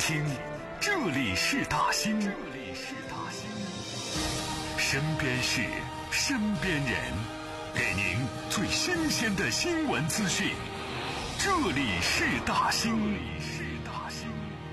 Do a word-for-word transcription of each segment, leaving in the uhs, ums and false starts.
听，这里是大兴，这里是大兴，身边事，身边人，给您最新鲜的新闻资讯。这里是大兴，这里是大兴。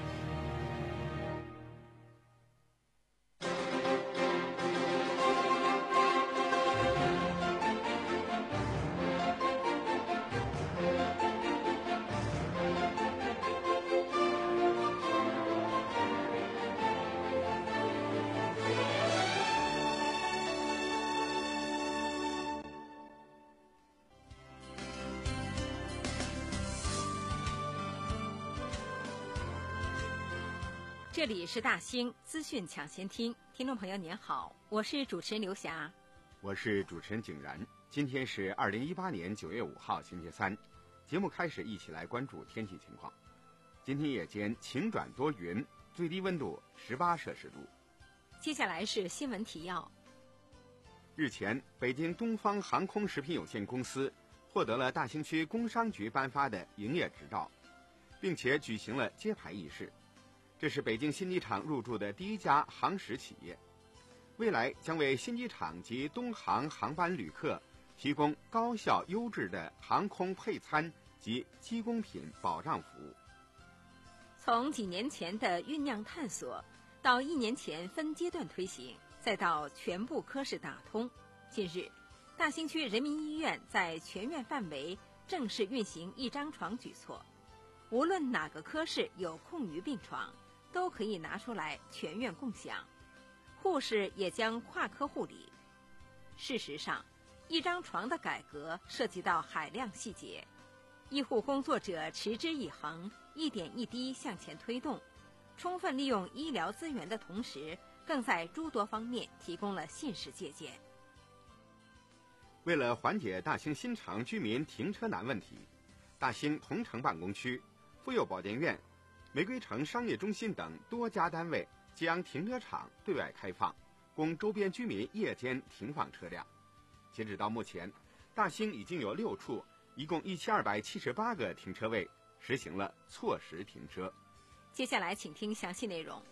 这里是大兴资讯抢先听，听众朋友您好，我是主持人刘霞， 我是主持人景然。今天是二零一八年九月五号，星期三。节目开始，一起来关注天气情况。今天夜间晴转多云，最低温度十八摄氏度。 接下来是新闻提要。 日前，北京东方航空食品有限公司获得了大兴区工商局颁发的营业执照，并且举行了揭牌仪式。这是北京新机场入驻的第一家航食企业，未来将为新机场及东航航班旅客提供高效优质的航空配餐及机工品保障服务。 从几年前的酝酿探索，到一年前分阶段推行，再到全部科室打通，近日，大兴区人民医院在全院范围正式运行一张床举措，无论哪个科室有空余病床，都可以拿出来全院共享，护士也将跨科护理。事实上，一张床的改革涉及到海量细节，医护工作者持之以恒，一点一滴向前推动，充分利用医疗资源的同时，更在诸多方面提供了信实借鉴。 为了缓解大兴新城居民停车难问题，大兴同城办公区、妇幼保健院、玫瑰城商业中心等多家单位将停车场对外开放，供周边居民夜间停放车辆。截止到目前，大兴已经有六处，一共一千二百七十八个停车位实行了错时停车。 接下来请听详细内容。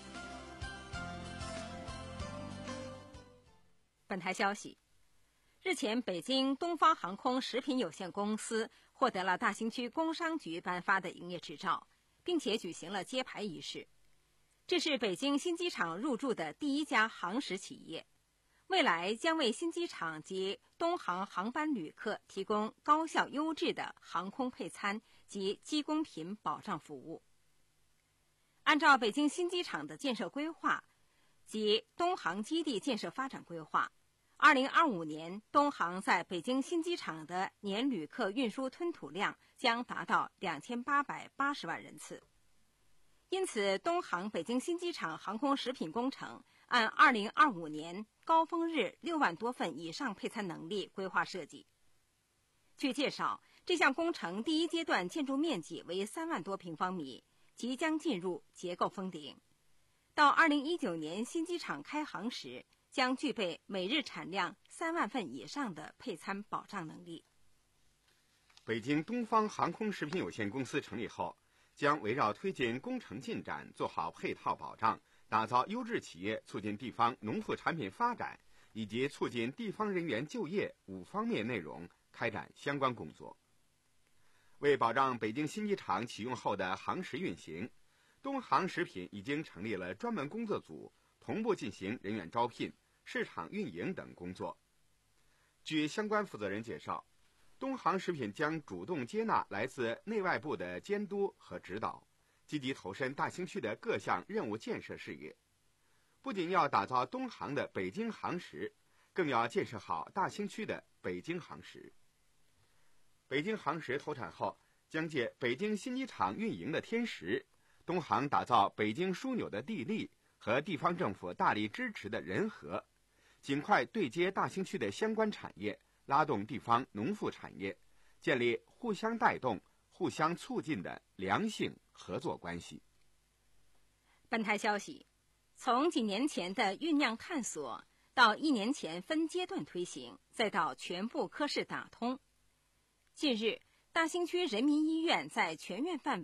本台消息，日前，北京东方航空食品有限公司获得了大兴区工商局颁发的营业执照，并且举行了揭牌仪式。这是北京新机场入驻的第一家航食企业，未来将为新机场及东航航班旅客提供高效优质的航空配餐及机工品保障服务。按照北京新机场的建设规划及东航基地建设发展规划，二零二五年，东航在北京新机场的年旅客运输吞吐量将达到两千八百八十万人次。因此，东航北京新机场航空食品工程按二零二五年高峰日六万多份以上配餐能力规划设计。据介绍，这项工程第一阶段建筑面积为三万多平方米，即将进入结构封顶。到二零一九年新机场开航时，将具备每日产量三万份以上的配餐保障能力。 北京东方航空食品有限公司成立后，将围绕推进工程进展，做好配套保障，打造优质企业，促进地方农副产品发展以及促进地方人员就业五方面内容开展相关工作。为保障北京新机场启用后的航食运行，东航食品已经成立了专门工作组，同步进行人员招聘、市场运营等工作。据相关负责人介绍，东航食品将主动接纳来自内外部的监督和指导，积极投身大兴区的各项任务建设事业。不仅要打造东航的北京航食，更要建设好大兴区的北京航食。北京航食投产后，将借北京新机场运营的天时，东航打造北京枢纽的地利和地方政府大力支持的人和，尽快对接大兴区的相关产业，拉动地方农副产业，建立互相带动、互相促进的良性合作关系。 本台消息，从几年前的酝酿探索，到一年前分阶段推行，再到全部科室打通，近日，大兴区人民医院在全院范围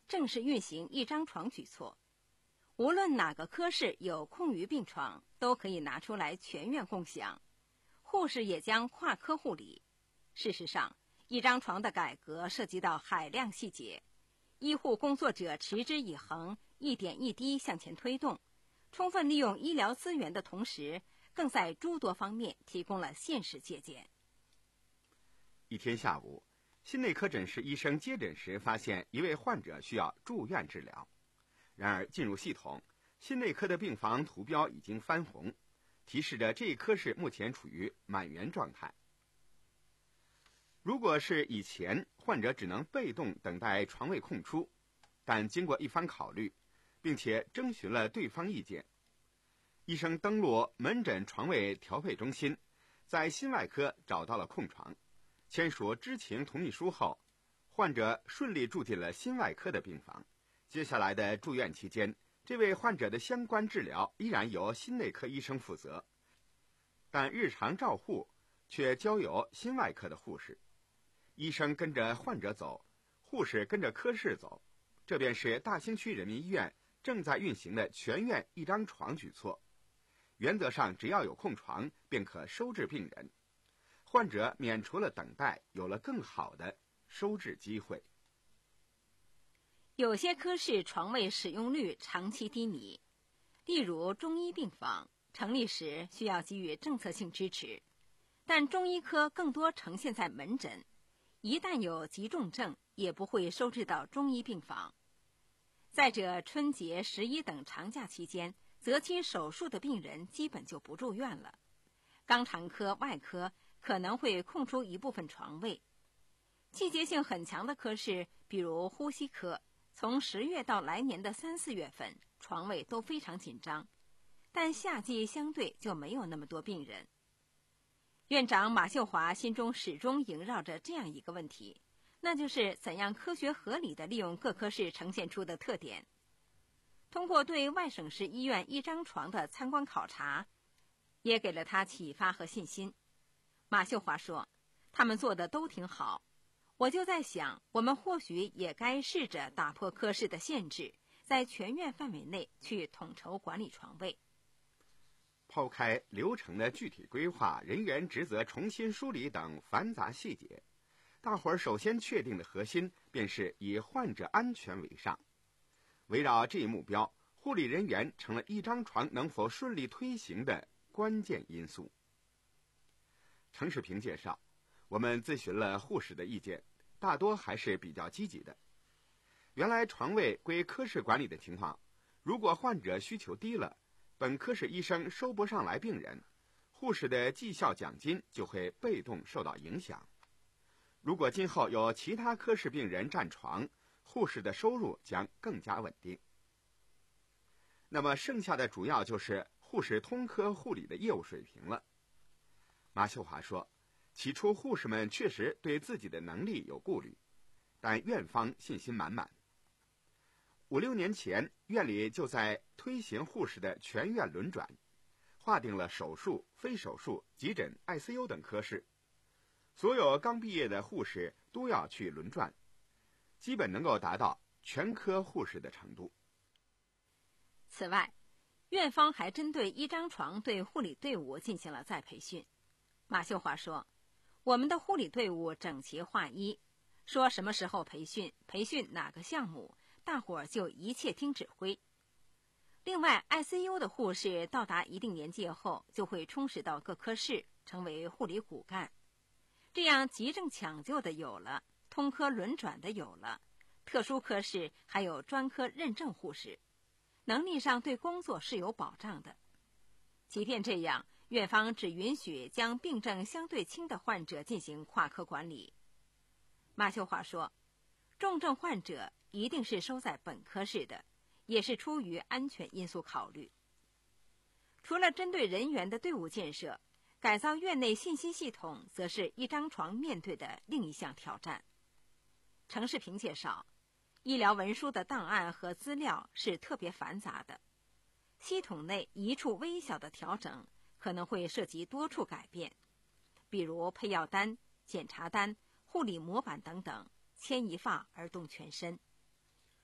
正式运行一张床举措。无论哪个科室有空余病床，都可以拿出来全院共享。护士也将跨科护理。事实上，一张床的改革涉及到海量细节，医护工作者持之以恒，一点一滴向前推动，充分利用医疗资源的同时，更在诸多方面提供了现实借鉴。 一天下午，心内科诊室医生接诊时发现一位患者需要住院治疗。然而进入系统，心内科的病房图标已经翻红，提示着这一科室目前处于满员状态。如果是以前，患者只能被动等待床位空出，但经过一番考虑，并且征询了对方意见，医生登录门诊床位调配中心，在心外科找到了空床，签署知情同意书后，患者顺利住进了心外科的病房。接下来的住院期间，这位患者的相关治疗依然由心内科医生负责，但日常照护却交由心外科的护士。医生跟着患者走，护士跟着科室走，这便是大兴区人民医院正在运行的全院一张床举措。原则上，只要有空床，便可收治病人，患者免除了等待，有了更好的收治机会。 有些科室床位使用率长期低迷，例如中医病房，成立时需要给予政策性支持，但中医科更多呈现在门诊，一旦有急重症，也不会收治到中医病房。再者，春节、十一等长假期间，择期手术的病人基本就不住院了，肛肠科、外科可能会空出一部分床位。季节性很强的科室，比如呼吸科，从十月到来年的三四月份，床位都非常紧张，但夏季相对就没有那么多病人。院长马秀华心中始终萦绕着这样一个问题，那就是怎样科学合理地利用各科室呈现出的特点。通过对外省市医院一张床的参观考察，也给了他启发和信心。马秀华说，他们做的都挺好，我就在想，我们或许也该试着打破科室的限制，在全院范围内去统筹管理床位。 抛开流程的具体规划、人员职责重新梳理等繁杂细节，大伙儿首先确定的核心便是以患者安全为上。围绕这一目标，护理人员成了一张床能否顺利推行的关键因素。程世平介绍，我们咨询了护士的意见，大多还是比较积极的。原来床位归科室管理的情况，如果患者需求低了，本科室医生收不上来病人，护士的绩效奖金就会被动受到影响。如果今后有其他科室病人占床，护士的收入将更加稳定。那么剩下的主要就是护士通科护理的业务水平了。马秀华说，起初护士们确实对自己的能力有顾虑，但院方信心满满。五六年前，院里就在推行护士的全院轮转，划定了手术、非手术、急诊、I C U 等科室，所有刚毕业的护士都要去轮转，基本能够达到全科护士的程度。 此外，院方还针对一张床对护理队伍进行了再培训。马秀华说，我们的护理队伍整齐划一，说什么时候培训，培训哪个项目，大伙儿就一切听指挥。另外 I C U 的护士到达一定年纪后，就会充实到各科室，成为护理骨干。这样急症抢救的有了，通科轮转的有了，特殊科室还有专科认证护士，能力上对工作是有保障的。即便这样，院方只允许将病症相对轻的患者进行跨科管理。马秀华说，重症患者一定是收在本科室的，也是出于安全因素考虑。除了针对人员的队伍建设，改造院内信息系统则是一张床面对的另一项挑战。程世平介绍，医疗文书的档案和资料是特别繁杂的，系统内一处微小的调整可能会涉及多处改变，比如配药单、检查单、护理模板等等，牵一发而动全身。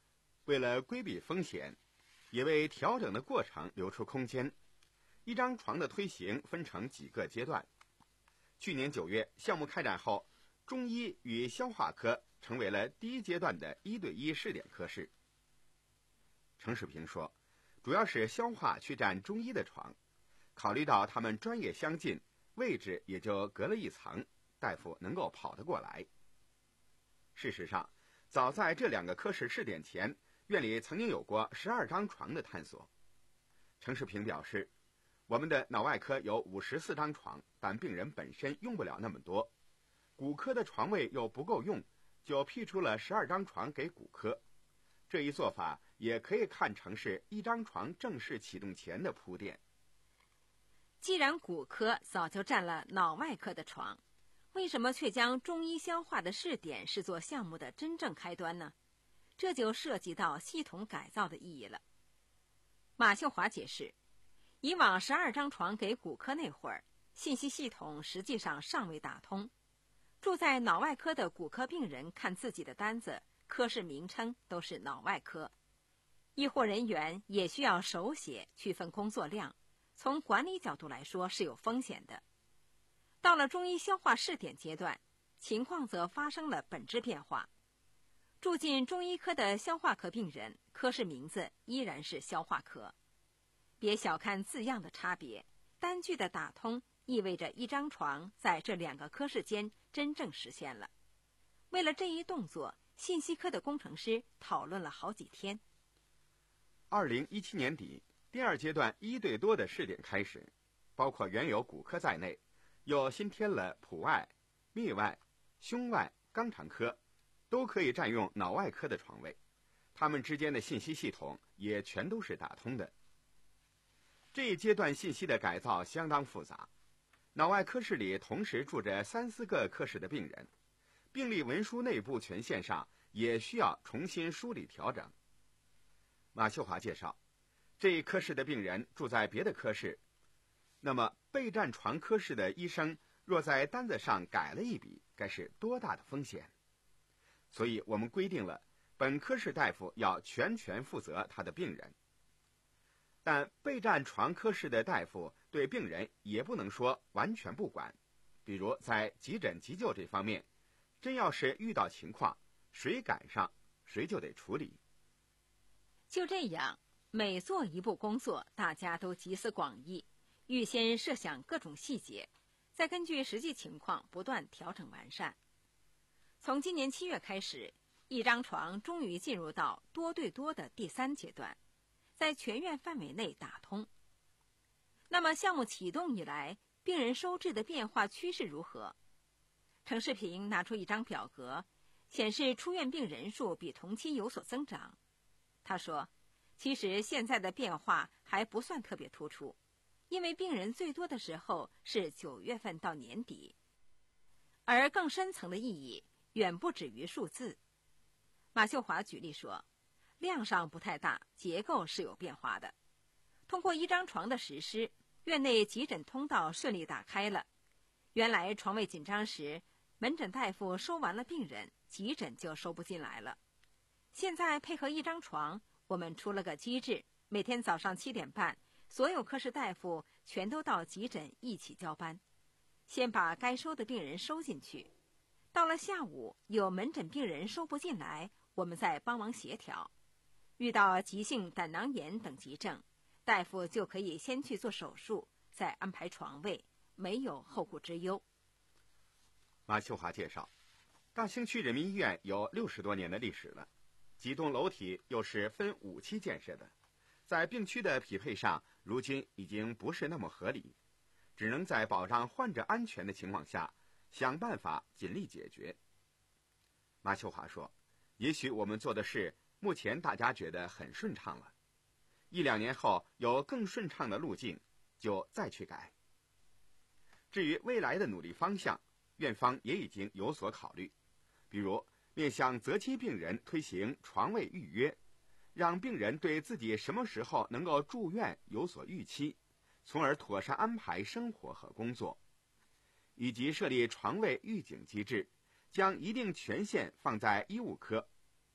为了规避风险，也为调整的过程留出空间，一张床的推行分成几个阶段。去年九月项目开展后，中医与消化科成为了第一阶段的一对一试点科室。程世平说，主要是消化去占中医的床，考虑到他们专业相近，位置也就隔了一层，大夫能够跑得过来。事实上，早在这两个科室试点前，院里曾经有过十二张床的探索。程世平表示，我们的脑外科有五十四张床，但病人本身用不了那么多，骨科的床位又不够用，就辟出了十二张床给骨科。这一做法也可以看成是一张床正式启动前的铺垫。 既然骨科早就占了脑外科的床，为什么却将中医消化的试点视作项目的真正开端呢？这就涉及到系统改造的意义了。马秀华解释，以往十二张床给骨科那会儿，信息系统实际上尚未打通，住在脑外科的骨科病人看自己的单子，科室名称都是脑外科，医护人员也需要手写区分工作量，从管理角度来说是有风险的。到了中医消化试点阶段，情况则发生了本质变化。住进中医科的消化科病人，科室名字依然是消化科。别小看字样的差别，单句的打通意味着一张床在这两个科室间真正实现了。为了这一动作，信息科的工程师讨论了好几天。 二零一七年底，第二阶段一对多的试点开始，包括原有骨科在内，又新添了普外、泌外、胸外、肛肠科，都可以占用脑外科的床位，它们之间的信息系统也全都是打通的。这一阶段信息的改造相当复杂，脑外科室里同时住着三四个科室的病人，病历文书内部权限上也需要重新梳理调整。马秀华介绍，这一科室的病人住在别的科室，那么备占床科室的医生若在单子上改了一笔，该是多大的风险？所以我们规定了本科室大夫要全权负责他的病人。但备占床科室的大夫对病人也不能说完全不管，比如在急诊急救这方面，真要是遇到情况，谁赶上谁就得处理。 就这样，每做一步工作，大家都集思广益，预先设想各种细节，再根据实际情况不断调整完善。从今年七月开始，一张床终于进入到多对多的第三阶段，在全院范围内打通。那么项目启动以来，病人收治的变化趋势如何？程世平拿出一张表格，显示出院病人数比同期有所增长。他说，其实现在的变化还不算特别突出，因为病人最多的时候是九月份到年底，而更深层的意义远不止于数字。马秀华举例说，量上不太大，结构是有变化的。通过一张床的实施，院内急诊通道顺利打开了。原来床位紧张时，门诊大夫收完了病人，急诊就收不进来了。现在配合一张床，我们出了个机制，每天早上七点半，所有科室大夫全都到急诊一起交班，先把该收的病人收进去。到了下午，有门诊病人收不进来，我们再帮忙协调。遇到急性胆囊炎等急症，大夫就可以先去做手术，再安排床位，没有后顾之忧。 马秀华介绍，大兴区人民医院有六十多年的历史了，几栋楼体又是分五期建设的，在病区的匹配上，如今已经不是那么合理，只能在保障患者安全的情况下，想办法尽力解决。马秀华说，也许我们做的事目前大家觉得很顺畅了，一两年后有更顺畅的路径，就再去改。至于未来的努力方向，院方也已经有所考虑，比如面向择期病人推行床位预约，让病人对自己什么时候能够住院有所预期，从而妥善安排生活和工作，以及设立床位预警机制，将一定权限放在医务科。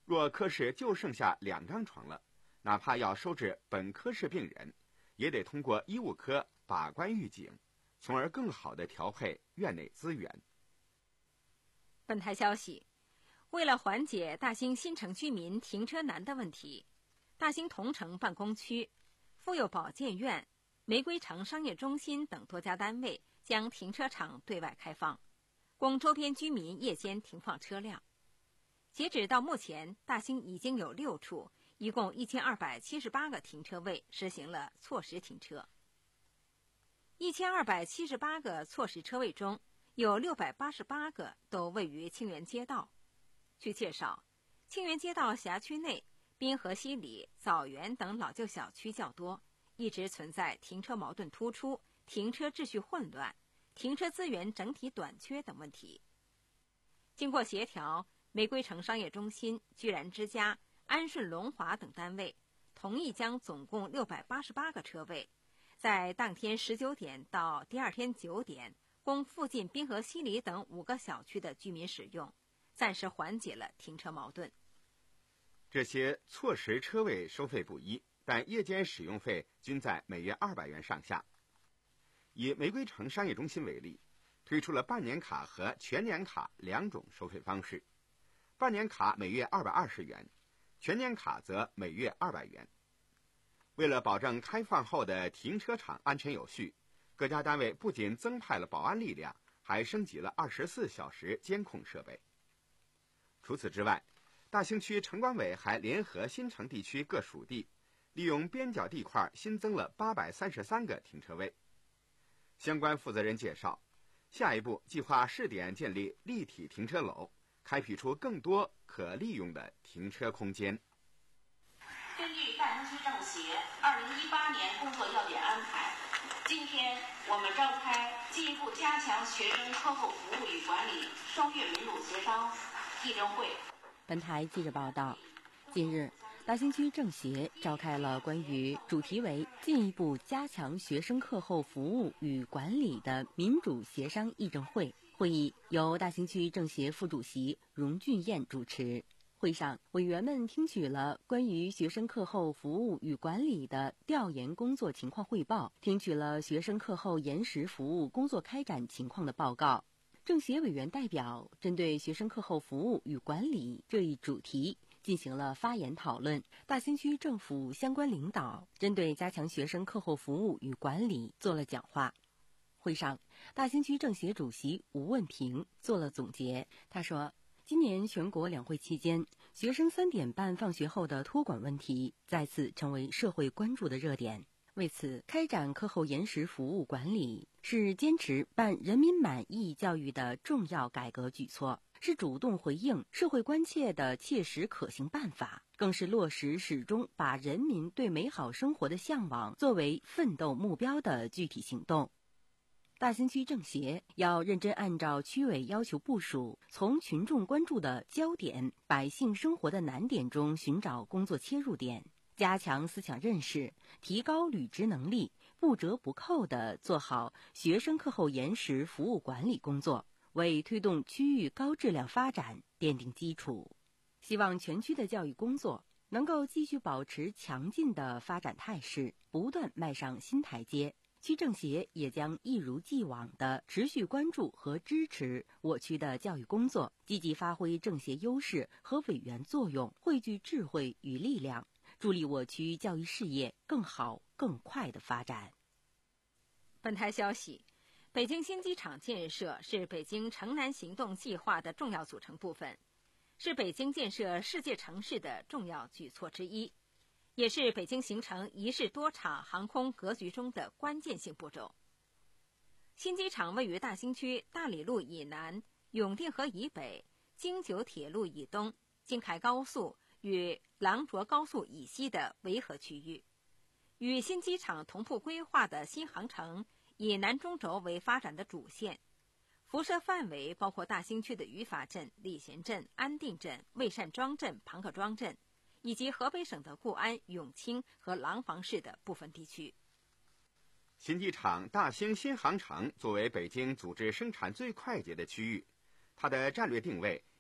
若科室就剩下两张床了，哪怕要收治本科室病人，也得通过医务科把关预警，从而更好地调配院内资源。 本台消息，为了缓解大兴新城居民停车难的问题，大兴同城办公区、妇幼保健院、玫瑰城商业中心等多家单位将停车场对外开放，供周边居民夜间停放车辆。截止到目前，大兴已经有六处，一共一千二百七十八个停车位实行了错时停车。一千二百七十八个错时车位中，有六百八十八个都位于清源街道。据介绍，清源街道辖区内滨河西里、枣园等老旧小区较多，一直存在停车矛盾突出、停车秩序混乱、停车资源整体短缺等问题。经过协调，玫瑰城商业中心、居然之家、安顺龙华等单位同意将总共六百八十八个车位，在当天十九点到第二天九点，供附近滨河西里等五个小区的居民使用，暂时缓解了停车矛盾。 这些错时车位收费不一，但夜间使用费均在每月二百元上下。以玫瑰城商业中心为例，推出了半年卡和全年卡两种收费方式。半年卡每月二百二十元，全年卡则每月二百元。为了保证开放后的停车场安全有序，各家单位不仅增派了保安力量，还升级了二十四小时监控设备。除此之外，大兴区城管委还联合新城地区各属地，利用边角地块新增了八百三十三个停车位。相关负责人介绍，下一步计划试点建立立体停车楼，开辟出更多可利用的停车空间。 根据大兴区政协二零一八年工作要点安排，今天我们召开进一步加强学生课后服务与管理双月民主协商议政会。 本台记者报道，近日，大兴区政协召开了关于主题为进一步加强学生课后服务与管理的民主协商议政会。会议由大兴区政协副主席荣俊彦主持。会上，委员们听取了关于学生课后服务与管理的调研工作情况汇报，听取了学生课后延时服务工作开展情况的报告。政协委员代表针对学生课后服务与管理这一主题进行了发言讨论。大兴区政府相关领导针对加强学生课后服务与管理做了讲话。会上，大兴区政协主席吴问平做了总结。他说，今年全国两会期间，学生三点半放学后的托管问题再次成为社会关注的热点。为此，开展课后延时服务管理是坚持办人民满意教育的重要改革举措，是主动回应社会关切的切实可行办法，更是落实始终把人民对美好生活的向往作为奋斗目标的具体行动。大兴区政协要认真按照区委要求部署，从群众关注的焦点、百姓生活的难点中寻找工作切入点，加强思想认识，提高履职能力，不折不扣地做好学生课后延时服务管理工作，为推动区域高质量发展奠定基础。希望全区的教育工作能够继续保持强劲的发展态势，不断迈上新台阶。区政协也将一如既往地持续关注和支持我区的教育工作，积极发挥政协优势和委员作用，汇聚智慧与力量，助力我区教育事业更好更快的发展。 本台消息，北京新机场建设是北京城南行动计划的重要组成部分，是北京建设世界城市的重要举措之一，也是北京形成一市多场航空格局中的关键性步骤。新机场位于大兴区大理路以南、永定河以北、京九铁路以东、京开高速与廊卓高速以西的维和区域，与新机场同步规划的新航程以南中轴为发展的主线，辐射范围包括大兴区的语法镇、礼贤镇、安定镇、魏善庄镇、庞各庄镇，以及河北省的固安、永清和廊坊市的部分地区。 新机场大兴新航程作为北京组织生产最快捷的区域，它的战略定位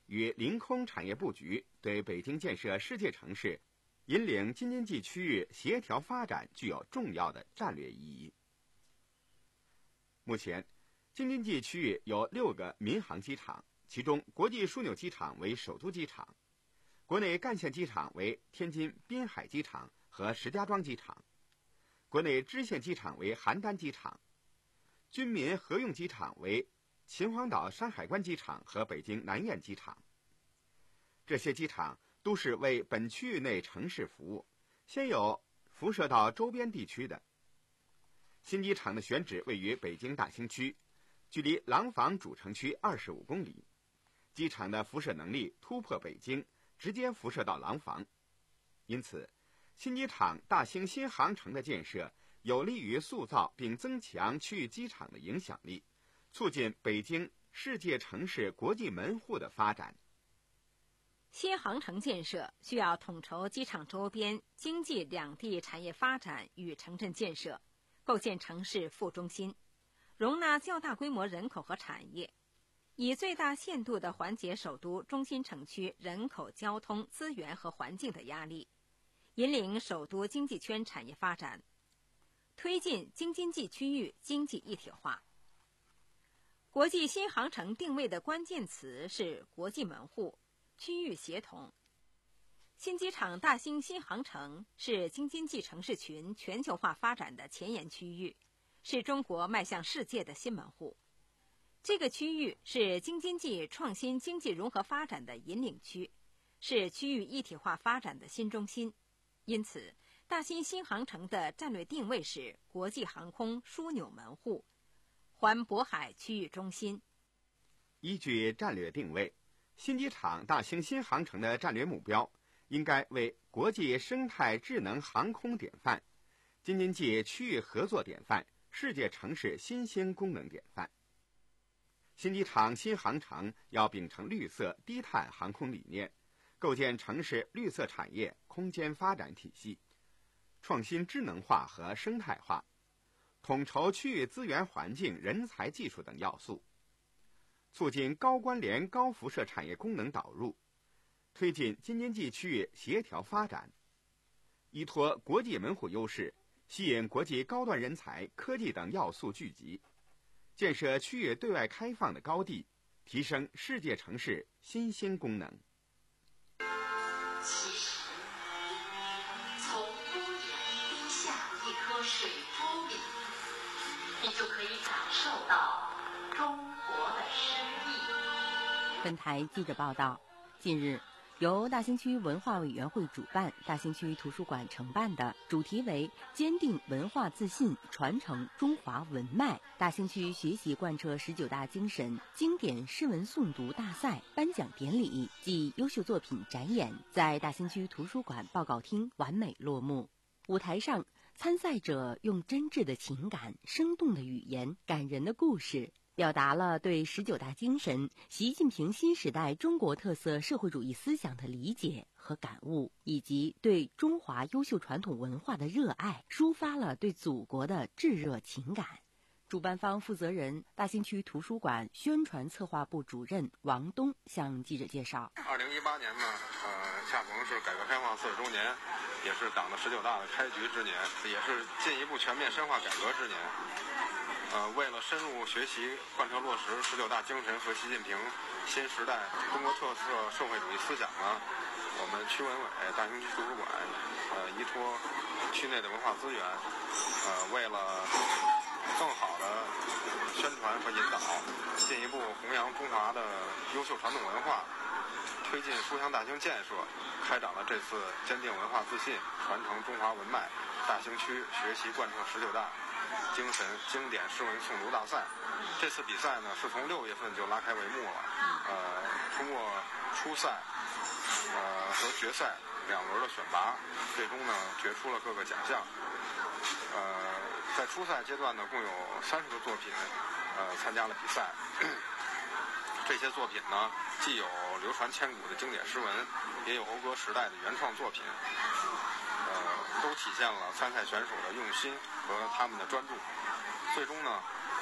与临空产业布局对北京建设世界城市、引领京津冀区域协调发展具有重要的战略意义。目前，京津冀区域有六个民航机场，其中国际枢纽机场为首都机场，国内干线机场为天津滨海机场和石家庄机场，国内支线机场为邯郸机场，军民合用机场为秦皇岛山海关机场和北京南苑机场。这些机场都是为本区域内城市服务，先有辐射到周边地区的。新机场的选址位于北京大兴区，距离廊坊主城区二十五公里，机场的辐射能力突破北京，直接辐射到廊坊。因此，新机场大兴新航城的建设有利于塑造并增强区域机场的影响力，促进北京世界城市国际门户的发展。 新航城建设需要统筹机场周边经济两地产业发展与城镇建设，构建城市副中心，容纳较大规模人口和产业，以最大限度地缓解首都中心城区人口、交通、资源和环境的压力，引领首都经济圈产业发展，推进京津冀区域经济一体化。国际新航城定位的关键词是国际门户、区域协同。新机场大兴新航城是京津冀城市群全球化发展的前沿区域，是中国迈向世界的新门户。这个区域是京津冀创新经济融合发展的引领区，是区域一体化发展的新中心。因此，大兴新航城的战略定位是国际航空枢纽门户，环渤海区域中心。 依据战略定位，新机场大兴新航城的战略目标应该为国际生态智能航空典范、京津冀区域合作典范、世界城市新兴功能典范。新机场新航城要秉承绿色低碳航空理念，构建城市绿色产业空间发展体系，创新智能化和生态化，统筹区域资源环境、人才技术等要素，促进高关联高辐射产业功能导入，推进京津冀区域协调发展，依托国际门户优势，吸引国际高端人才、科技等要素聚集，建设区域对外开放的高地，提升世界城市新兴功能。 其实，从屋檐滴下一颗水珠里，你就可以感受到中国的诗意。 本台记者报道，近日，由大兴区文化委员会主办、大兴区图书馆承办的主题为“坚定文化自信，传承中华文脉”大兴区学习贯彻十九大精神经典诗文诵读大赛颁奖典礼暨优秀作品展演在大兴区图书馆报告厅完美落幕。舞台上，参赛者用真挚的情感、生动的语言、感人的故事，表达了对十九大精神、习近平新时代中国特色社会主义思想的理解和感悟，以及对中华优秀传统文化的热爱，抒发了对祖国的炙热情感。主办方负责人、大兴区图书馆宣传策划部主任王东向记者介绍： 二零一八年呢，呃，恰逢是改革开放四十周年，也是党的十九大的开局之年，也是进一步全面深化改革之年。呃，为了深入学习、贯彻落实十九大精神和习近平新时代中国特色社会主义思想呢，我们区文委、大兴区图书馆，呃，依托区内的文化资源，呃，为了更好的宣传和引导，进一步弘扬中华的优秀传统文化，推进书香大兴建设，开展了这次坚定文化自信、传承中华文脉大兴区学习贯彻十九大精神经典诗文诵读大赛。这次比赛呢，是从六月份就拉开帷幕了。呃，通过初赛、呃和决赛两轮的选拔，最终呢决出了各个奖项。呃，在初赛阶段呢，共有三十个作品，呃，参加了比赛。这些作品呢，既有流传千古的经典诗文，也有讴歌时代的原创作品，呃，都体现了参赛选手的用心和他们的专注。最终呢，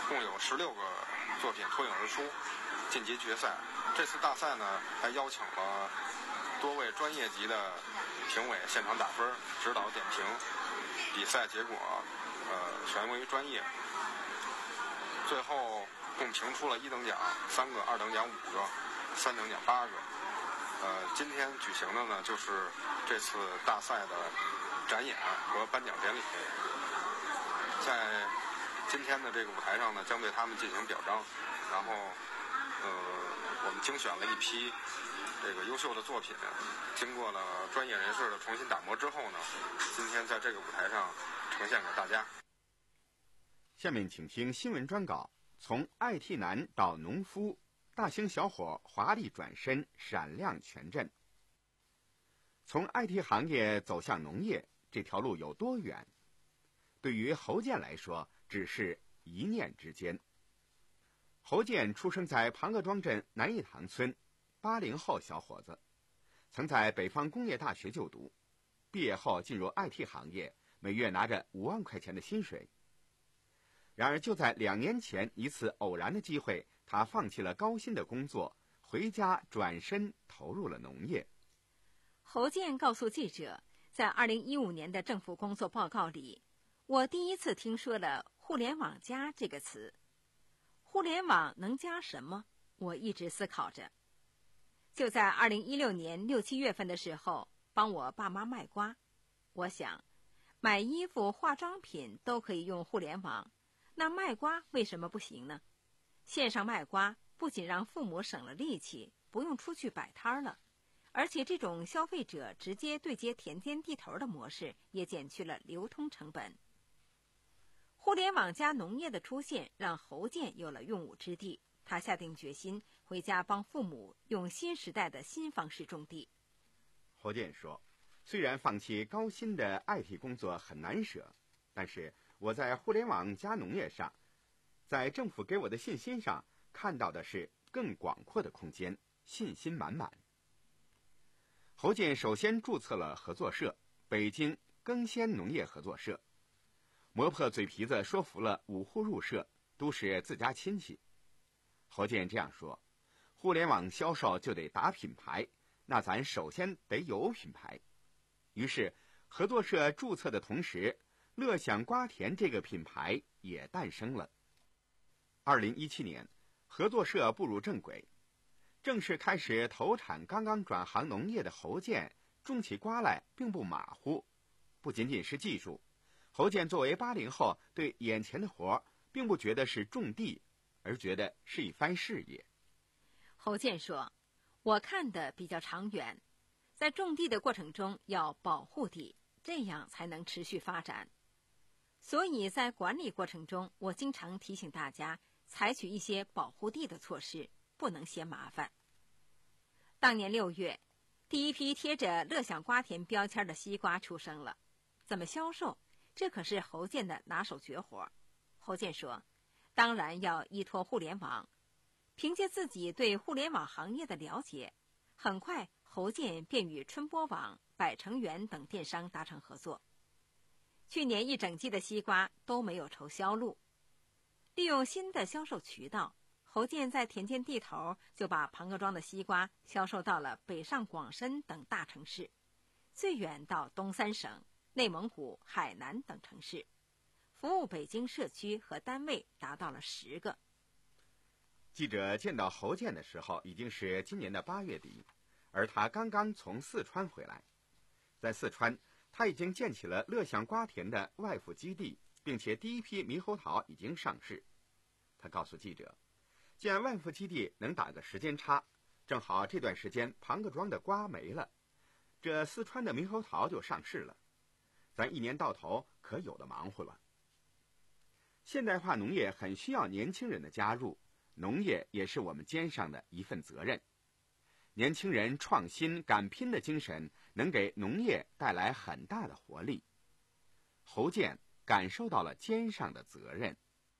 共有十六个作品脱颖而出，晋级决赛。这次大赛呢，还邀请了多位专业级的评委现场打分、指导点评，比赛结果呃权威专业。最后共评出了一等奖三个，二等奖五个，三等奖八个。呃，今天举行的呢，就是这次大赛的展演和颁奖典礼。在今天的这个舞台上呢，将对他们进行表彰。然后，呃，我们精选了一批这个优秀的作品，经过了专业人士的重新打磨之后呢，今天在这个舞台上呈现给大家。 下面请听新闻专稿：从 I T 男到农夫，大兴小伙华丽转身，闪亮全镇。从 I T 行业走向农业，这条路有多远？对于侯健来说，只是一念之间。侯健出生在庞各庄镇南义塘村，八零后小伙子，曾在北方工业大学就读，毕业后进入 I T 行业，每月拿着五万块钱的薪水。然而就在两年前一次偶然的机会，他放弃了高薪的工作，回家转身投入了农业。 侯健告诉记者，在二零一五年的政府工作报告里，我第一次听说了互联网加这个词。互联网能加什么？我一直思考着。就在二零一六年六七月份的时候，帮我爸妈卖瓜。我想，买衣服、化妆品都可以用互联网，那卖瓜为什么不行呢？线上卖瓜不仅让父母省了力气，不用出去摆摊了，而且这种消费者直接对接田间地头的模式也减去了流通成本。互联网加农业的出现让侯健有了用武之地，他下定决心回家帮父母用新时代的新方式种地。 侯健说，虽然放弃高薪的 I T 工作很难舍，但是我在互联网加农业上，在政府给我的信心上看到的是更广阔的空间，信心满满。侯健首先注册了合作社，北京耕先农业合作社，磨破嘴皮子说服了五户入社，都是自家亲戚。侯健这样说，互联网销售就得打品牌，那咱首先得有品牌。于是合作社注册的同时，乐享瓜田这个品牌也诞生了。二零一七年，合作社步入正轨，正式开始投产刚刚转行农业的侯健种起瓜来并不马虎。不仅仅是技术，侯健作为八零后，对眼前的活并不觉得是种地，而觉得是一番事业。 侯健说，我看的比较长远，在种地的过程中要保护地，这样才能持续发展。所以在管理过程中，我经常提醒大家采取一些保护地的措施，不能嫌麻烦。当年六月，第一批贴着乐享瓜田标签的西瓜出生了。怎么销售？这可是侯健的拿手绝活。侯健说，当然要依托互联网。凭借自己对互联网行业的了解，很快侯健便与春播网、百成园等电商达成合作。去年一整季的西瓜都没有愁销路。利用新的销售渠道，侯健在田间地头就把庞各庄的西瓜销售到了北上广深等大城市，最远到东三省、内蒙古、海南等城市，服务北京社区和单位达到了十个。 记者见到侯健的时候已经是今年的八月底，而他刚刚从四川回来。在四川，他已经建起了乐享瓜田的外附基地，并且第一批猕猴桃已经上市。他告诉记者，建外附基地能打个时间差，正好这段时间庞各庄的瓜没了，这四川的猕猴桃就上市了，咱一年到头可有的忙活了。现代化农业很需要年轻人的加入，农业也是我们肩上的一份责任。年轻人创新敢拼的精神能给农业带来很大的活力。侯健感受到了肩上的责任。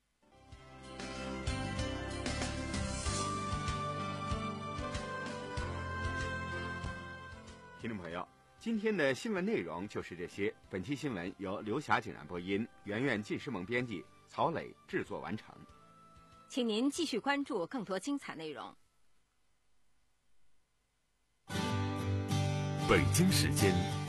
听众朋友，今天的新闻内容就是这些。本期新闻由刘霞井然播音，圆圆纪诗萌编辑，曹磊制作完成。 请您继续关注更多精彩内容。 北京时间